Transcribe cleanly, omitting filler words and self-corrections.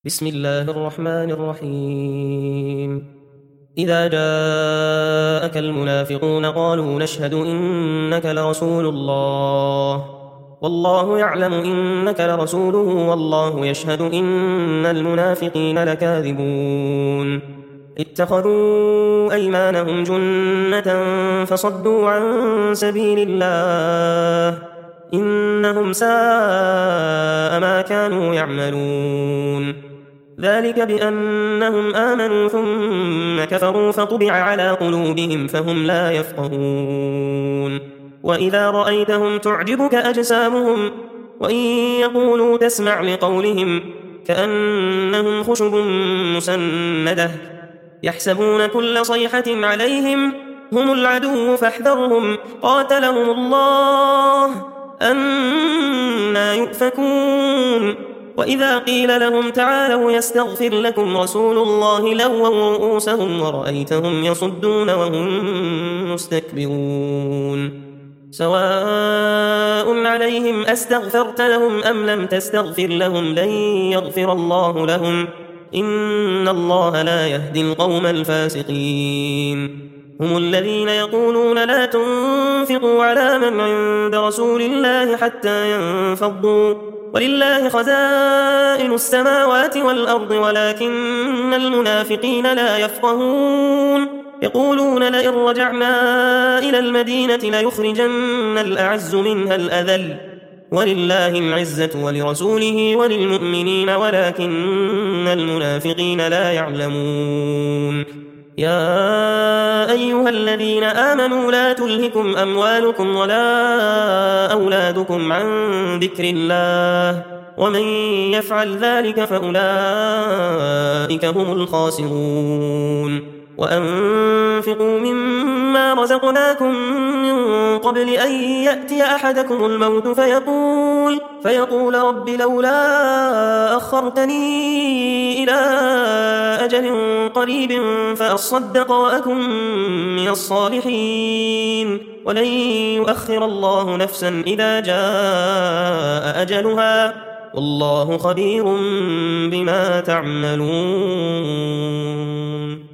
بسم الله الرحمن الرحيم إذا جاءك المنافقون قالوا نشهد إنك لرسول الله والله يعلم إنك لرسوله والله يشهد إن المنافقين لكاذبون اتخذوا أيمانهم جنة فصدوا عن سبيل الله إنهم ساء ما كانوا يعملون ذلك بأنهم آمنوا ثم كفروا فطبع على قلوبهم فهم لا يفقهون وإذا رأيتهم تعجبك أجسامهم وإن يقولوا تسمع لقولهم كأنهم خشب مسندة يحسبون كل صيحة عليهم هم العدو فاحذرهم قاتلهم الله أنى يؤفكون وإذا قيل لهم تعالوا يستغفر لكم رسول الله لووا رؤوسهم ورأيتهم يصدون وهم مستكبرون سواء عليهم أستغفرت لهم أم لم تستغفر لهم لن يغفر الله لهم إن الله لا يهدي القوم الفاسقين هم الذين يقولون لا تنفقوا على من عند رسول الله حتى ينفضوا ولله خزائن السماوات والأرض ولكن المنافقين لا يفقهون يقولون لئن رجعنا إلى المدينة ليخرجن الأعز منها الأذل ولله العزة ولرسوله وللمؤمنين ولكن المنافقين لا يعلمون يا أيها الذين آمنوا لا تلهكم أموالكم ولا أولادكم عن ذكر الله ومن يفعل ذلك فأولئك هم الخاسرون وأنفقوا مما رزقناكم من قبل أن يأتي أحدكم الموت فيقول رب لولا أخرتني إلى أجل قريب فأصدق وأكن من الصالحين ولن يؤخر الله نفسا إذا جاء أجلها والله خبير بما تعملون